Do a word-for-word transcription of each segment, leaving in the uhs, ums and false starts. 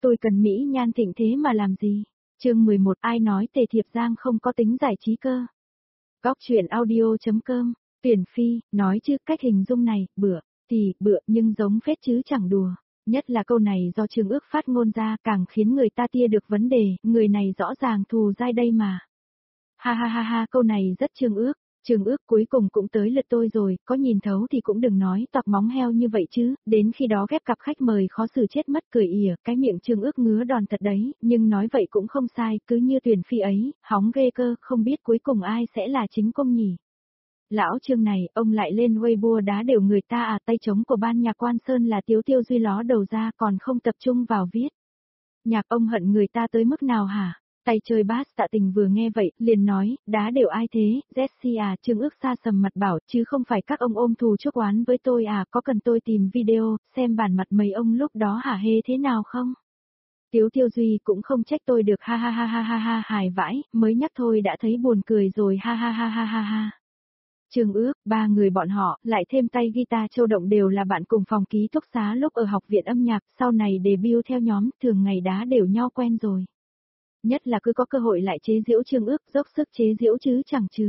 tôi cần mỹ nhan thịnh thế mà làm gì? Chương mười một ai nói Tề Thiệp Giang không có tính giải trí cơ? Góc truyện audio.com, Tuyển Phi, nói chứ cách hình dung này, bựa, thì, bựa nhưng giống phết chứ chẳng đùa. Nhất là câu này do Trương Ước phát ngôn ra càng khiến người ta tia được vấn đề, người này rõ ràng thù dai đây mà. Ha ha ha ha, câu này rất Trương Ước. Trương Ước cuối cùng cũng tới lượt tôi rồi, có nhìn thấu thì cũng đừng nói toạc móng heo như vậy chứ, đến khi đó ghép cặp khách mời khó xử chết mất cười ỉa, cái miệng Trương Ước ngứa đòn thật đấy, nhưng nói vậy cũng không sai, cứ như Tuyển Phi ấy, hóng ghê cơ, không biết cuối cùng ai sẽ là chính công nhỉ. Lão Trương này, ông lại lên Weibo đá đều người ta à, tay trống của ban nhạc Quan Sơn là Tiếu Tiêu Duy ló đầu ra còn không tập trung vào viết. Nhạc ông hận người ta tới mức nào hả? Tay chơi bass Tạ Tình vừa nghe vậy, liền nói, đá đều ai thế, Jessie à, Trương Ước xa sầm mặt bảo, chứ không phải các ông ôm thù chuốc oán với tôi à, có cần tôi tìm video, xem bản mặt mấy ông lúc đó hả hê thế nào không? Tiếu Tiêu Duy cũng không trách tôi được ha ha ha ha ha ha hài vãi, mới nhắc thôi đã thấy buồn cười rồi ha ha ha ha ha ha. Trương Ước, ba người bọn họ, lại thêm tay guitar Châu Động đều là bạn cùng phòng ký túc xá lúc ở học viện âm nhạc, sau này debut theo nhóm, thường ngày đá đều nhau quen rồi. Nhất là cứ có cơ hội lại chế giễu Trương Ước, dốc sức chế giễu chứ chẳng chừa.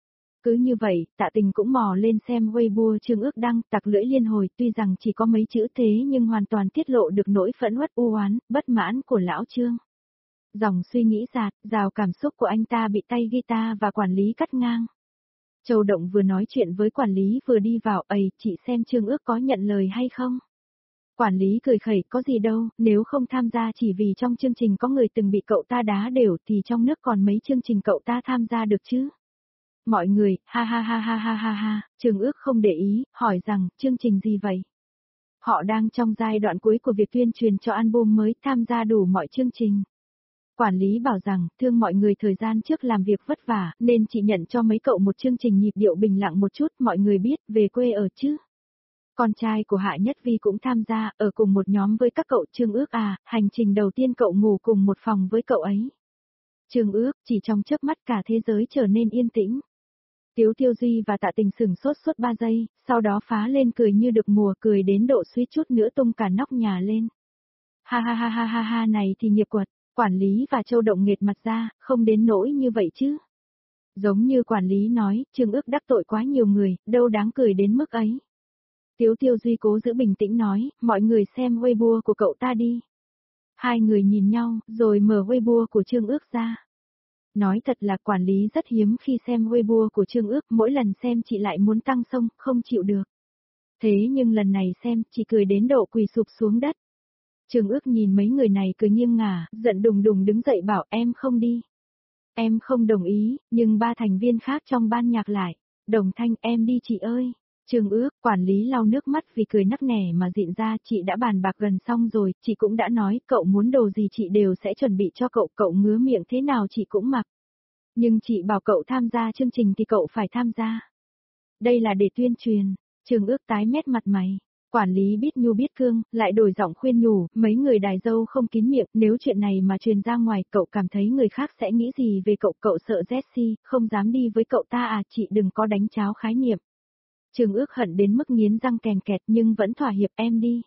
Cứ như vậy, Tạ Tình cũng mò lên xem Weibo Trương Ước đăng, tặc lưỡi liên hồi, tuy rằng chỉ có mấy chữ thế nhưng hoàn toàn tiết lộ được nỗi phẫn uất u oán, bất mãn của lão Trương. Dòng suy nghĩ dạt, rào cảm xúc của anh ta bị tay guitar và quản lý cắt ngang. Châu Động vừa nói chuyện với quản lý vừa đi vào, ầy, chị xem Trương Ước có nhận lời hay không? Quản lý cười khẩy, có gì đâu, nếu không tham gia chỉ vì trong chương trình có người từng bị cậu ta đá đều thì trong nước còn mấy chương trình cậu ta tham gia được chứ? Mọi người, ha ha ha ha ha ha ha, Trương Ước không để ý, hỏi rằng, chương trình gì vậy? Họ đang trong giai đoạn cuối của việc tuyên truyền cho album mới, tham gia đủ mọi chương trình. Quản lý bảo rằng, thương mọi người thời gian trước làm việc vất vả, nên chị nhận cho mấy cậu một chương trình nhịp điệu bình lặng một chút, mọi người biết, về quê ở chứ. Con trai của Hạ Nhất Vi cũng tham gia, ở cùng một nhóm với các cậu. Trương Ước à, hành trình đầu tiên cậu ngủ cùng một phòng với cậu ấy. Trương Ước, chỉ trong chớp mắt cả thế giới trở nên yên tĩnh. Tiếu Tiêu Duy và Tạ Tình sửng sốt suốt ba giây, sau đó phá lên cười như được mùa, cười đến độ suýt chút nữa tung cả nóc nhà lên. Ha ha ha ha ha ha, này thì nghiệp quật. Quản lý và Châu Động nghệt mặt ra, không đến nỗi như vậy chứ. Giống như quản lý nói, Trương Ước đắc tội quá nhiều người, đâu đáng cười đến mức ấy. Tiếu Tiêu Duy cố giữ bình tĩnh nói, mọi người xem Weibo của cậu ta đi. Hai người nhìn nhau, rồi mở Weibo của Trương Ước ra. Nói thật là quản lý rất hiếm khi xem Weibo của Trương Ước, mỗi lần xem chị lại muốn tăng sông, không chịu được. Thế nhưng lần này xem, chị cười đến độ quỳ sụp xuống đất. Trương Ước nhìn mấy người này cười nghiêng ngả, giận đùng đùng đứng dậy bảo em không đi. Em không đồng ý, nhưng ba thành viên khác trong ban nhạc lại. Đồng thanh em đi chị ơi. Trương Ước, quản lý lau nước mắt vì cười nắc nẻ mà dịn ra, chị đã bàn bạc gần xong rồi, chị cũng đã nói cậu muốn đồ gì chị đều sẽ chuẩn bị cho cậu, cậu ngứa miệng thế nào chị cũng mặc. Nhưng chị bảo cậu tham gia chương trình thì cậu phải tham gia. Đây là để tuyên truyền. Trương Ước tái mét mặt mày. Quản lý biết nhu biết cương, lại đổi giọng khuyên nhủ, mấy người đài dâu không kín miệng, nếu chuyện này mà truyền ra ngoài, cậu cảm thấy người khác sẽ nghĩ gì về cậu, cậu sợ Jessie, không dám đi với cậu ta à, chị đừng có đánh cháo khái niệm. Trương Ước hận đến mức nghiến răng kèn kẹt nhưng vẫn thỏa hiệp, em đi.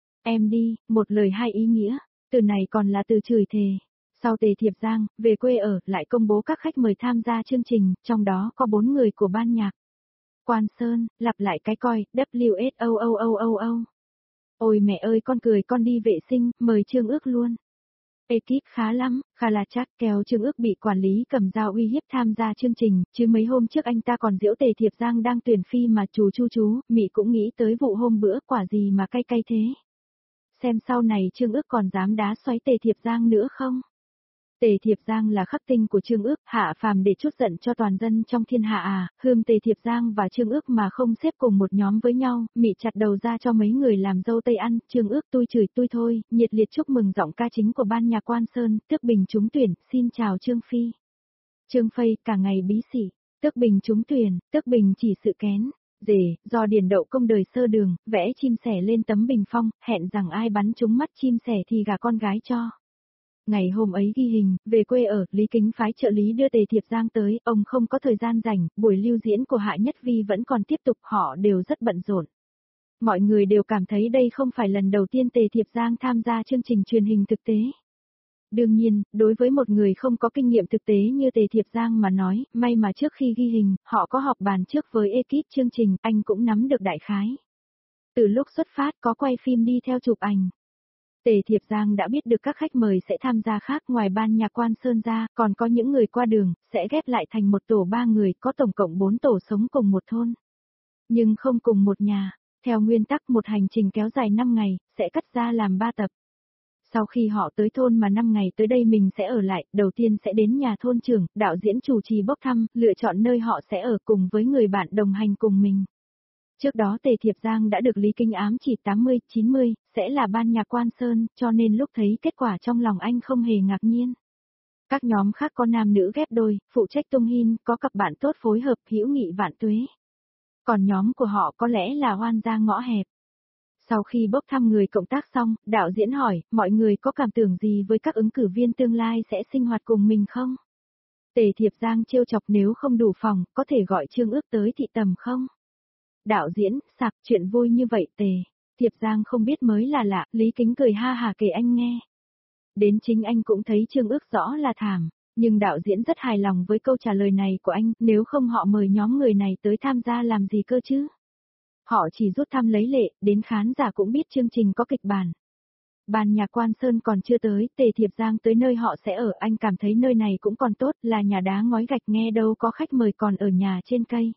Em đi, một lời hai ý nghĩa, từ này còn là từ chửi thề. Sau Tề Thiệp Giang, về quê ở, lại công bố các khách mời tham gia chương trình, trong đó có bốn người của ban nhạc. Quan Sơn, lặp lại cái coi, W S O O O O O. Ôi mẹ ơi con cười con đi vệ sinh, mời Trương Ước luôn. Ekip khá lắm, khá là chắc kéo Trương Ước bị quản lý cầm dao uy hiếp tham gia chương trình, chứ mấy hôm trước anh ta còn giễu Tề Thiệp Giang đang tuyển phi mà chú chú chú, Mị cũng nghĩ tới vụ hôm bữa quả gì mà cay cay thế. Xem sau này Trương Ước còn dám đá xoáy Tề Thiệp Giang nữa không? Tề Thiệp Giang là khắc tinh của Trương Ước, hạ phàm để trút giận cho toàn dân trong thiên hạ à, hươm Tề Thiệp Giang và Trương Ước mà không xếp cùng một nhóm với nhau, Mị chặt đầu ra cho mấy người làm dâu tây ăn, Trương Ước tui chửi tui thôi, nhiệt liệt chúc mừng giọng ca chính của ban nhạc Quan Sơn, Tước Bình trúng tuyển, xin chào Trương Phi. Trương Phi, cả ngày bí xỉ, Tước Bình trúng tuyển, Tước Bình chỉ sự kén. Dề, do điền đậu công đời sơ đường, vẽ chim sẻ lên tấm bình phong, hẹn rằng ai bắn trúng mắt chim sẻ thì gả con gái cho. Ngày hôm ấy ghi hình, về quê ở, Lý Kính phái trợ lý đưa Tề Thiệp Giang tới, ông không có thời gian rảnh, buổi lưu diễn của Hạ Nhất Vi vẫn còn tiếp tục, họ đều rất bận rộn. Mọi người đều cảm thấy đây không phải lần đầu tiên Tề Thiệp Giang tham gia chương trình truyền hình thực tế. Đương nhiên, đối với một người không có kinh nghiệm thực tế như Tề Thiệp Giang mà nói, may mà trước khi ghi hình, họ có họp bàn trước với ekip chương trình, anh cũng nắm được đại khái. Từ lúc xuất phát có quay phim đi theo chụp ảnh. Tề Thiệp Giang đã biết được các khách mời sẽ tham gia khác ngoài ban nhạc Quan Sơn ra, còn có những người qua đường, sẽ ghép lại thành một tổ ba người, có tổng cộng bốn tổ sống cùng một thôn. Nhưng không cùng một nhà, theo nguyên tắc một hành trình kéo dài năm ngày, sẽ cắt ra làm ba tập. Sau khi họ tới thôn mà năm ngày tới đây mình sẽ ở lại, đầu tiên sẽ đến nhà thôn trưởng, đạo diễn chủ trì bốc thăm, lựa chọn nơi họ sẽ ở cùng với người bạn đồng hành cùng mình. Trước đó Tề Thiệp Giang đã được Lý Kinh ám chỉ tám mươi, chín mươi, sẽ là ban nhạc Quan Sơn, cho nên lúc thấy kết quả trong lòng anh không hề ngạc nhiên. Các nhóm khác có nam nữ ghép đôi, phụ trách tung hin, có cặp bạn tốt phối hợp hữu nghị vạn tuế. Còn nhóm của họ có lẽ là oan gia ngõ hẹp. Sau khi bốc thăm người cộng tác xong, đạo diễn hỏi, mọi người có cảm tưởng gì với các ứng cử viên tương lai sẽ sinh hoạt cùng mình không? Tề Thiệp Giang trêu chọc nếu không đủ phòng, có thể gọi Trương Ước tới thị tầm không? Đạo diễn, sạc, chuyện vui như vậy Tề. Thiệp Giang không biết mới là lạ, Lý Kính cười ha hà kể anh nghe. Đến chính anh cũng thấy Trương Ước rõ là thảm, nhưng đạo diễn rất hài lòng với câu trả lời này của anh, nếu không họ mời nhóm người này tới tham gia làm gì cơ chứ? Họ chỉ rút thăm lấy lệ, đến khán giả cũng biết chương trình có kịch bản. Ban nhạc Quan Sơn còn chưa tới, Tề Thiệp Giang tới nơi họ sẽ ở, anh cảm thấy nơi này cũng còn tốt, là nhà đá ngói gạch nghe đâu có khách mời còn ở nhà trên cây.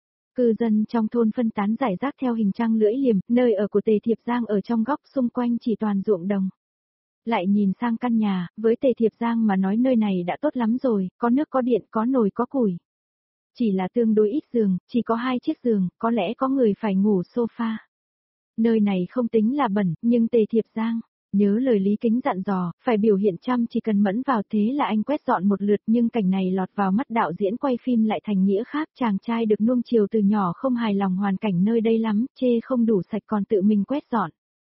Cư dân trong thôn phân tán rải rác theo hình trăng lưỡi liềm, nơi ở của Tề Thiệp Giang ở trong góc xung quanh chỉ toàn ruộng đồng. Lại nhìn sang căn nhà, với Tề Thiệp Giang mà nói nơi này đã tốt lắm rồi, có nước có điện, có nồi có củi. Chỉ là tương đối ít giường, chỉ có hai chiếc giường, có lẽ có người phải ngủ sofa. Nơi này không tính là bẩn, nhưng Tề Thiệp Giang nhớ lời Lý Kính dặn dò, phải biểu hiện chăm chỉ cần mẫn vào, thế là anh quét dọn một lượt, nhưng cảnh này lọt vào mắt đạo diễn quay phim lại thành nghĩa khác, chàng trai được nuông chiều từ nhỏ không hài lòng hoàn cảnh nơi đây lắm, chê không đủ sạch còn tự mình quét dọn.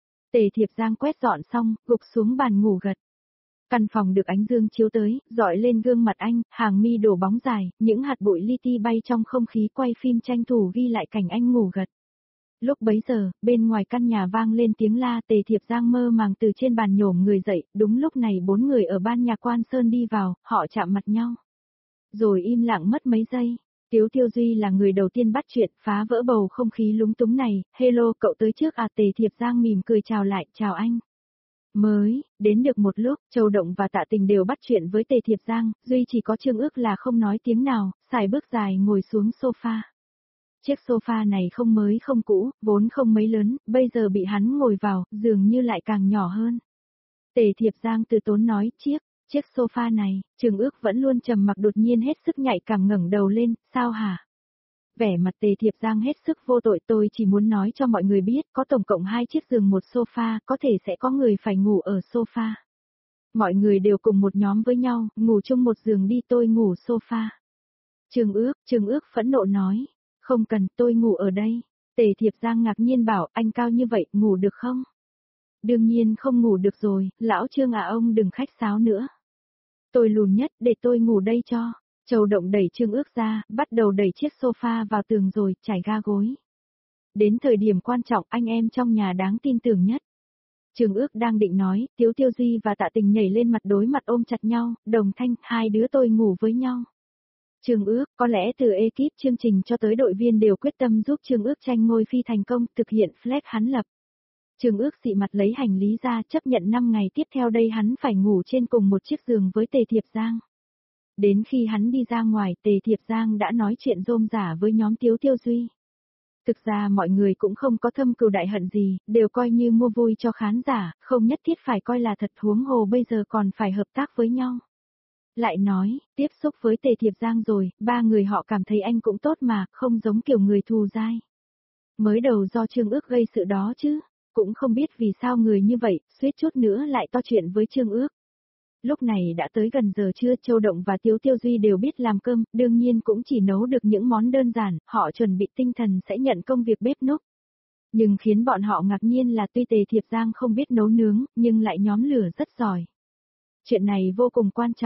Tề Thiệp Giang quét dọn xong, gục xuống bàn ngủ gật. Căn phòng được ánh dương chiếu tới, dọi lên gương mặt anh, hàng mi đổ bóng dài, những hạt bụi li ti bay trong không khí, quay phim tranh thủ ghi lại cảnh anh ngủ gật. Lúc bấy giờ, bên ngoài căn nhà vang lên tiếng la, Tề Thiệp Giang mơ màng từ trên bàn nhổm người dậy, đúng lúc này bốn người ở ban nhạc Quan Sơn đi vào, họ chạm mặt nhau. Rồi im lặng mất mấy giây, Tiếu Tiêu Duy là người đầu tiên bắt chuyện, phá vỡ bầu không khí lúng túng này, hello cậu tới trước à? Tề Thiệp Giang mỉm cười chào lại, chào anh. Mới, đến được một lúc, Châu Động và Tạ Tình đều bắt chuyện với Tề Thiệp Giang, duy chỉ có Trương Ước là không nói tiếng nào, xài bước dài ngồi xuống sofa. Chiếc sofa này không mới không cũ, vốn không mấy lớn, bây giờ bị hắn ngồi vào, dường như lại càng nhỏ hơn. Tề Thiệp Giang từ tốn nói, chiếc, chiếc sofa này, Trương Ước vẫn luôn trầm mặc đột nhiên hết sức nhạy cảm ngẩng đầu lên, sao hả? Vẻ mặt Tề Thiệp Giang hết sức vô tội, tôi chỉ muốn nói cho mọi người biết, có tổng cộng hai chiếc giường một sofa, có thể sẽ có người phải ngủ ở sofa. Mọi người đều cùng một nhóm với nhau, ngủ chung một giường đi, tôi ngủ sofa. Trương Ước, Trương Ước phẫn nộ nói, không cần, tôi ngủ ở đây. Tề Thiệp Giang ngạc nhiên bảo, anh cao như vậy, ngủ được không? Đương nhiên không ngủ được rồi, lão Trương à, ông đừng khách sáo nữa. Tôi lùn nhất, để tôi ngủ đây cho. Châu Động đẩy Trương Ước ra, bắt đầu đẩy chiếc sofa vào tường rồi, trải ga gối. Đến thời điểm quan trọng, anh em trong nhà đáng tin tưởng nhất. Trương Ước đang định nói, Tiếu Tiêu Duy và Tạ Tình nhảy lên mặt đối mặt ôm chặt nhau, đồng thanh, hai đứa tôi ngủ với nhau. Trương Ước, có lẽ từ ekip chương trình cho tới đội viên đều quyết tâm giúp Trương Ước tranh ngôi phi thành công, thực hiện flag hắn lập. Trương Ước xị mặt lấy hành lý ra, chấp nhận năm ngày tiếp theo đây hắn phải ngủ trên cùng một chiếc giường với Tề Thiệp Giang. Đến khi hắn đi ra ngoài, Tề Thiệp Giang đã nói chuyện rôm rả với nhóm Tiếu Tiêu Duy. Thực ra mọi người cũng không có thâm cừu đại hận gì, đều coi như mua vui cho khán giả, không nhất thiết phải coi là thật, huống hồ bây giờ còn phải hợp tác với nhau. Lại nói, tiếp xúc với Tề Thiệp Giang rồi, ba người họ cảm thấy anh cũng tốt mà, không giống kiểu người thù dai. Mới đầu do Trương Ước gây sự đó chứ, cũng không biết vì sao người như vậy, suýt chút nữa lại to chuyện với Trương Ước. Lúc này đã tới gần giờ trưa, Châu Động và Tiếu Tiêu Duy đều biết làm cơm, đương nhiên cũng chỉ nấu được những món đơn giản, họ chuẩn bị tinh thần sẽ nhận công việc bếp núc. Nhưng khiến bọn họ ngạc nhiên là tuy Tề Thiệp Giang không biết nấu nướng, nhưng lại nhóm lửa rất giỏi. Chuyện này vô cùng quan trọng,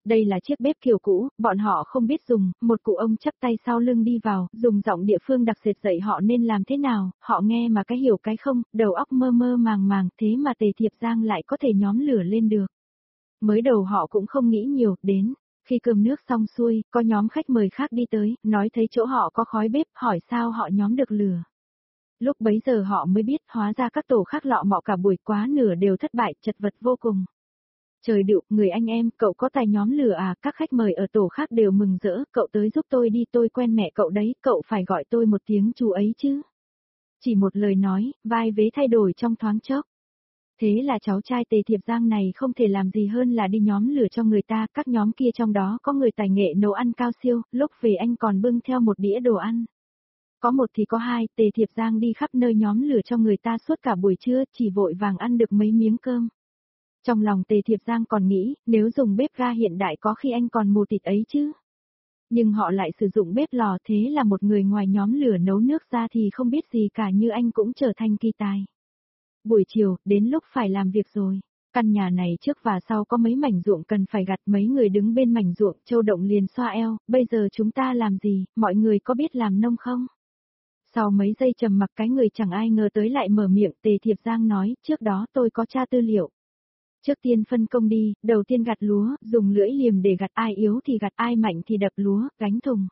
Đây là chiếc bếp kiểu cũ, bọn họ không biết dùng, một cụ ông chắp tay sau lưng đi vào, dùng giọng địa phương đặc sệt dạy họ nên làm thế nào, họ nghe mà cái hiểu cái không, đầu óc mơ mơ màng màng, thế mà Tề Thiệp Giang lại có thể nhóm lửa lên được. Mới đầu họ cũng không nghĩ nhiều, đến, khi cơm nước xong xuôi, có nhóm khách mời khác đi tới, nói thấy chỗ họ có khói bếp, hỏi sao họ nhóm được lửa. Lúc bấy giờ họ mới biết, hóa ra các tổ khác lọ mọ cả buổi quá nửa đều thất bại, chật vật vô cùng. Trời đựu, người anh em, cậu có tài nhóm lửa à, các khách mời ở tổ khác đều mừng rỡ, cậu tới giúp tôi đi, tôi quen mẹ cậu đấy, cậu phải gọi tôi một tiếng chú ấy chứ. Chỉ một lời nói, vai vế thay đổi trong thoáng chốc. Thế là cháu trai Tề Thiệp Giang này không thể làm gì hơn là đi nhóm lửa cho người ta, các nhóm kia trong đó có người tài nghệ nấu ăn cao siêu, lúc về anh còn bưng theo một đĩa đồ ăn. Có một thì có hai, Tề Thiệp Giang đi khắp nơi nhóm lửa cho người ta suốt cả buổi trưa, chỉ vội vàng ăn được mấy miếng cơm. Trong lòng Tề Thiệp Giang còn nghĩ, nếu dùng bếp ga hiện đại có khi anh còn mù tịt ấy chứ. Nhưng họ lại sử dụng bếp lò, thế là một người ngoài nhóm lửa nấu nước ra thì không biết gì cả, như anh cũng trở thành kỳ tài. Buổi chiều, đến lúc phải làm việc rồi. Căn nhà này trước và sau có mấy mảnh ruộng cần phải gặt, mấy người đứng bên mảnh ruộng, Châu Động liền xoa eo, bây giờ chúng ta làm gì, mọi người có biết làm nông không? Sau mấy giây trầm mặc cái người chẳng ai ngờ tới lại mở miệng, Tề Thiệp Giang nói, trước đó tôi có tra tư liệu. Trước tiên phân công đi, đầu tiên gặt lúa, dùng lưỡi liềm để gặt, ai yếu thì gặt, ai mạnh thì đập lúa, gánh thùng.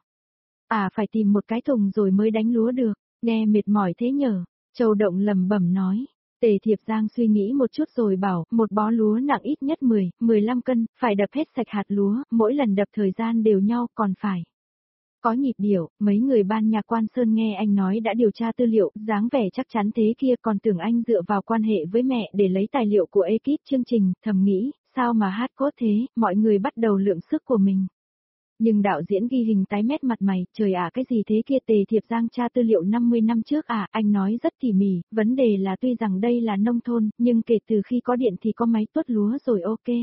À phải tìm một cái thùng rồi mới đánh lúa được, nghe mệt mỏi thế nhở, Châu Động lẩm bẩm nói. Tề Thiệp Giang suy nghĩ một chút rồi bảo, một bó lúa nặng ít nhất mười, mười lăm cân, phải đập hết sạch hạt lúa, mỗi lần đập thời gian đều nhau, còn phải có nhịp điệu. Mấy người ban nhạc Quan Sơn nghe anh nói đã điều tra tư liệu, dáng vẻ chắc chắn thế kia, còn tưởng anh dựa vào quan hệ với mẹ để lấy tài liệu của ekip chương trình, thầm nghĩ, sao mà hát cốt thế, mọi người bắt đầu lượng sức của mình. Nhưng đạo diễn ghi hình tái mét mặt mày, trời ạ cái gì thế kia, Tề Thiệp Giang tra tư liệu năm mươi năm trước à, anh nói rất tỉ mỉ, vấn đề là tuy rằng đây là nông thôn, nhưng kể từ khi có điện thì có máy tuốt lúa rồi ok.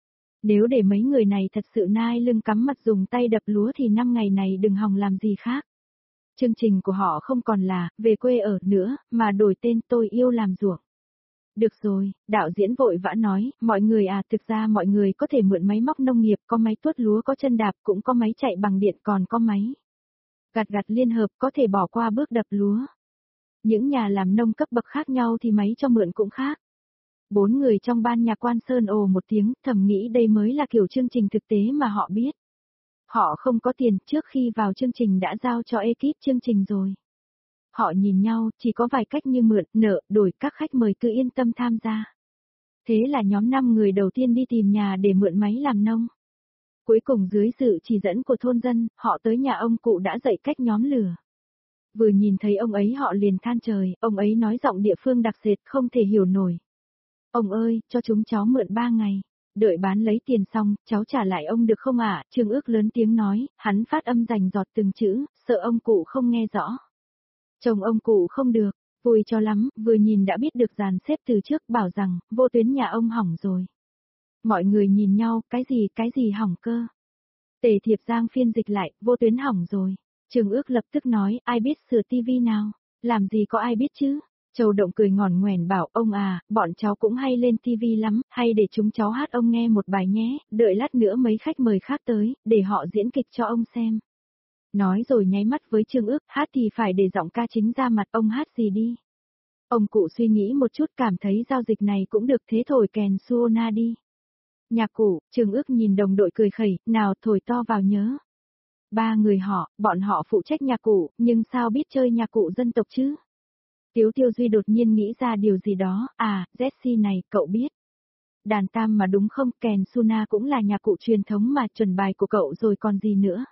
Nếu để mấy người này thật sự nai lưng cắm mặt dùng tay đập lúa thì năm ngày này đừng hòng làm gì khác. Chương trình của họ không còn là, về quê ở nữa, mà đổi tên tôi yêu làm ruộng. Được rồi, đạo diễn vội vã nói, mọi người à, thực ra mọi người có thể mượn máy móc nông nghiệp, có máy tuốt lúa, có chân đạp, cũng có máy chạy bằng điện, còn có máy gặt gặt liên hợp, có thể bỏ qua bước đập lúa. Những nhà làm nông cấp bậc khác nhau thì máy cho mượn cũng khác. Bốn người trong ban nhạc Quan Sơn ồ một tiếng, thầm nghĩ đây mới là kiểu chương trình thực tế mà họ biết. Họ không có tiền, trước khi vào chương trình đã giao cho ekip chương trình rồi. Họ nhìn nhau, chỉ có vài cách như mượn, nợ, đổi, các khách mời cứ yên tâm tham gia. Thế là nhóm năm người đầu tiên đi tìm nhà để mượn máy làm nông. Cuối cùng dưới sự chỉ dẫn của thôn dân, họ tới nhà ông cụ đã dạy cách nhóm lửa. Vừa nhìn thấy ông ấy họ liền than trời, ông ấy nói giọng địa phương đặc sệt không thể hiểu nổi. Ông ơi, cho chúng cháu mượn ba ngày. Đợi bán lấy tiền xong, cháu trả lại ông được không ạ? À? Trương Ước lớn tiếng nói, hắn phát âm rành giọt từng chữ, sợ ông cụ không nghe rõ. Chồng ông cụ không được, vui cho lắm, vừa nhìn đã biết được dàn xếp từ trước, bảo rằng, vô tuyến nhà ông hỏng rồi. Mọi người nhìn nhau, cái gì, cái gì hỏng cơ? Tề Thiệp Giang phiên dịch lại, vô tuyến hỏng rồi. Trương Ước lập tức nói, ai biết sửa tivi nào? Làm gì có ai biết chứ? Châu Động cười ngòn ngoèn bảo, ông à, bọn cháu cũng hay lên tivi lắm, hay để chúng cháu hát ông nghe một bài nhé, đợi lát nữa mấy khách mời khác tới, để họ diễn kịch cho ông xem. Nói rồi nháy mắt với Trương Ước, hát thì phải để giọng ca chính ra mặt, ông hát gì đi. Ông cụ suy nghĩ một chút, cảm thấy giao dịch này cũng được, thế thổi kèn Suona đi. Nhạc cụ, Trương Ước nhìn đồng đội cười khẩy, nào thổi to vào nhớ. Ba người họ, bọn họ phụ trách nhạc cụ, nhưng sao biết chơi nhạc cụ dân tộc chứ? Tiếu Tiêu Duy đột nhiên nghĩ ra điều gì đó, à, Jessie này, cậu biết. Đàn tam mà đúng không, kèn Suna cũng là nhạc cụ truyền thống mà, chuẩn bài của cậu rồi còn gì nữa.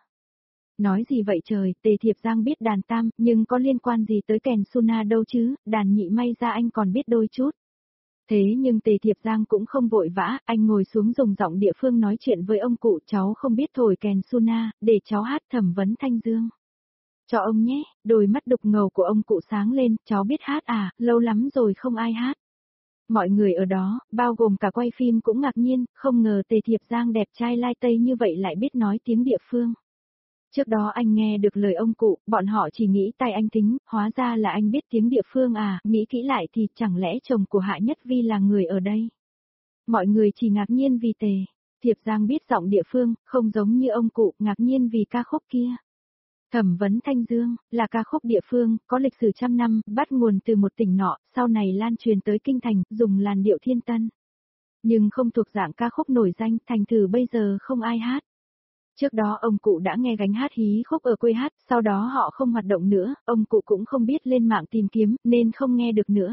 Nói gì vậy trời, Tề Thiệp Giang biết đàn tam, nhưng có liên quan gì tới kèn Suna đâu chứ, đàn nhị may ra anh còn biết đôi chút. Thế nhưng Tề Thiệp Giang cũng không vội vã, anh ngồi xuống dùng giọng địa phương nói chuyện với ông cụ, cháu không biết thổi kèn Suna, để cháu hát thẩm vấn Thanh Dương. Cho ông nhé, đôi mắt đục ngầu của ông cụ sáng lên, cháu biết hát à, lâu lắm rồi không ai hát. Mọi người ở đó, bao gồm cả quay phim cũng ngạc nhiên, không ngờ Tề Thiệp Giang đẹp trai lai tây như vậy lại biết nói tiếng địa phương. Trước đó anh nghe được lời ông cụ, bọn họ chỉ nghĩ tay anh thính, hóa ra là anh biết tiếng địa phương à, nghĩ kỹ lại thì chẳng lẽ chồng của Hạ Nhất Vi là người ở đây. Mọi người chỉ ngạc nhiên vì Tề Thiệp Giang biết giọng địa phương, không giống như ông cụ, ngạc nhiên vì ca khúc kia. Thẩm vấn Thanh Dương, là ca khúc địa phương, có lịch sử trăm năm, bắt nguồn từ một tỉnh nọ, sau này lan truyền tới kinh thành, dùng làn điệu thiên tân. Nhưng không thuộc dạng ca khúc nổi danh, thành thử bây giờ không ai hát. Trước đó ông cụ đã nghe gánh hát hí khúc ở quê hát, sau đó họ không hoạt động nữa, ông cụ cũng không biết lên mạng tìm kiếm, nên không nghe được nữa.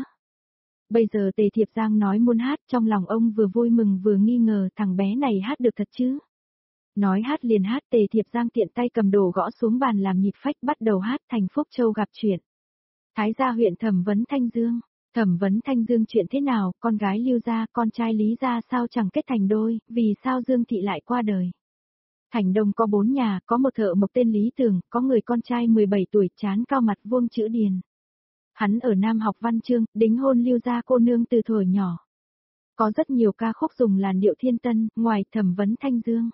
Bây giờ Tề Thiệp Giang nói muốn hát, trong lòng ông vừa vui mừng vừa nghi ngờ thằng bé này hát được thật chứ. Nói hát liền hát, Tề Thiệp Giang tiện tay cầm đồ gõ xuống bàn làm nhịp phách bắt đầu hát thành Phúc Châu gặp chuyện. Thái gia huyện thẩm vấn Thanh Dương. Thẩm vấn Thanh Dương chuyện thế nào, con gái Lưu gia, con trai Lý gia sao chẳng kết thành đôi, vì sao Dương thị lại qua đời. Thành Đông có bốn nhà, có một thợ mộc tên Lý Tường, có người con trai mười bảy tuổi trán cao mặt vuông chữ điền. Hắn ở Nam học văn chương, đính hôn Lưu gia cô nương từ thuở nhỏ. Có rất nhiều ca khúc dùng làn điệu thiên tân, ngoài thẩm vấn Thanh Dương.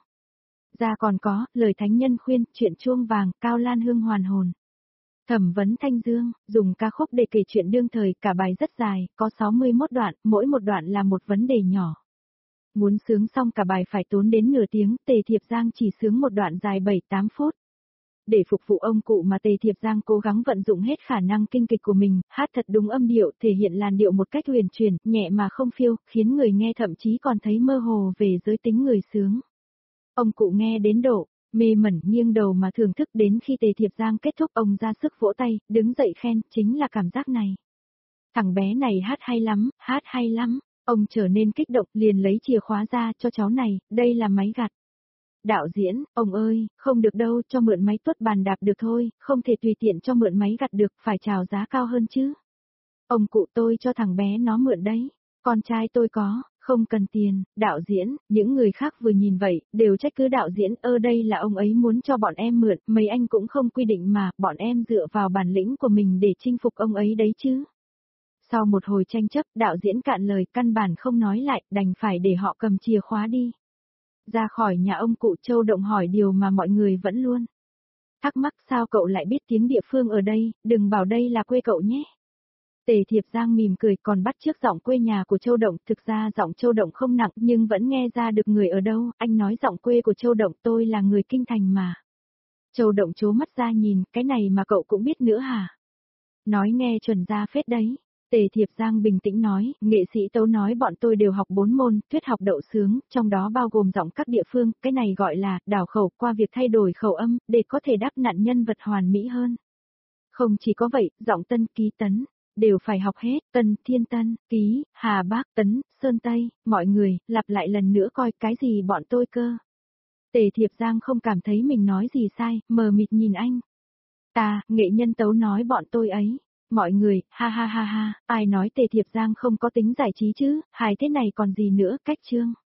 Ra còn có, lời thánh nhân khuyên, chuyện chuông vàng, cao lan hương hoàn hồn. Thẩm vấn Thanh Dương, dùng ca khúc để kể chuyện đương thời, cả bài rất dài, có sáu mươi mốt đoạn, mỗi một đoạn là một vấn đề nhỏ. Muốn sướng xong cả bài phải tốn đến nửa tiếng, Tề Thiệp Giang chỉ sướng một đoạn dài bảy tám phút. Để phục vụ ông cụ mà Tề Thiệp Giang cố gắng vận dụng hết khả năng kinh kịch của mình, hát thật đúng âm điệu, thể hiện làn điệu một cách huyền chuyển, nhẹ mà không phiêu, khiến người nghe thậm chí còn thấy mơ hồ về giới tính người sướng. Ông cụ nghe đến độ mê mẩn nghiêng đầu mà thưởng thức, đến khi Tề Thiệp Giang kết thúc ông ra sức vỗ tay, đứng dậy khen, chính là cảm giác này. Thằng bé này hát hay lắm, hát hay lắm. Ông trở nên kích động, liền lấy chìa khóa ra cho cháu này, đây là máy gặt. Đạo diễn, ông ơi, không được đâu, cho mượn máy tuốt bàn đạp được thôi, không thể tùy tiện cho mượn máy gặt được, phải chào giá cao hơn chứ. Ông cụ tôi cho thằng bé nó mượn đấy, con trai tôi có, không cần tiền. Đạo diễn, những người khác vừa nhìn vậy, đều trách cứ đạo diễn, ơ đây là ông ấy muốn cho bọn em mượn, mấy anh cũng không quy định mà, bọn em dựa vào bản lĩnh của mình để chinh phục ông ấy đấy chứ. Sau một hồi tranh chấp, đạo diễn cạn lời, căn bản không nói lại, đành phải để họ cầm chìa khóa đi. Ra khỏi nhà ông cụ Châu Động hỏi điều mà mọi người vẫn luôn thắc mắc, sao cậu lại biết tiếng địa phương ở đây, đừng bảo đây là quê cậu nhé. Tề Thiệp Giang mỉm cười, còn bắt chước giọng quê nhà của Châu Động, thực ra giọng Châu Động không nặng nhưng vẫn nghe ra được người ở đâu, anh nói giọng quê của Châu Động, tôi là người kinh thành mà. Châu Động trố mắt ra nhìn, cái này mà cậu cũng biết nữa hả? Nói nghe chuẩn ra phết đấy. Tề Thiệp Giang bình tĩnh nói, nghệ sĩ tấu nói bọn tôi đều học bốn môn, thuyết học đậu sướng, trong đó bao gồm giọng các địa phương, cái này gọi là đảo khẩu, qua việc thay đổi khẩu âm, để có thể đáp nạn nhân vật hoàn mỹ hơn. Không chỉ có vậy, giọng Tân, Ký, Tấn, đều phải học hết, Tân, Thiên Tân, Ký, Hà Bắc, Tấn, Sơn Tây, mọi người, lặp lại lần nữa coi cái gì bọn tôi cơ. Tề Thiệp Giang không cảm thấy mình nói gì sai, mờ mịt nhìn anh. Ta, nghệ nhân tấu nói bọn tôi ấy. Mọi người, ha ha ha ha, ai nói Tề Thiệp Giang không có tính giải trí chứ, hài thế này còn gì nữa, cách chương.